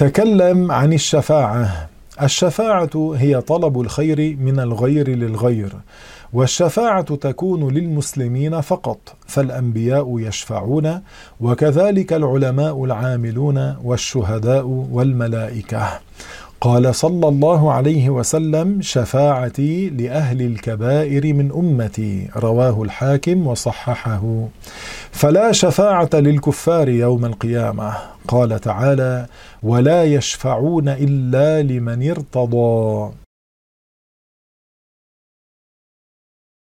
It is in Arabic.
تكلم عن الشفاعة. الشفاعة هي طلب الخير من الغير للغير، والشفاعة تكون للمسلمين فقط، فالأنبياء يشفعون، وكذلك العلماء العاملون والشهداء والملائكة. قال صلى الله عليه وسلم: شفاعتي لأهل الكبائر من أمتي، رواه الحاكم وصححه. فلا شفاعة للكفار يوم القيامة. قال تعالى: ولا يشفعون إلا لمن ارتضى.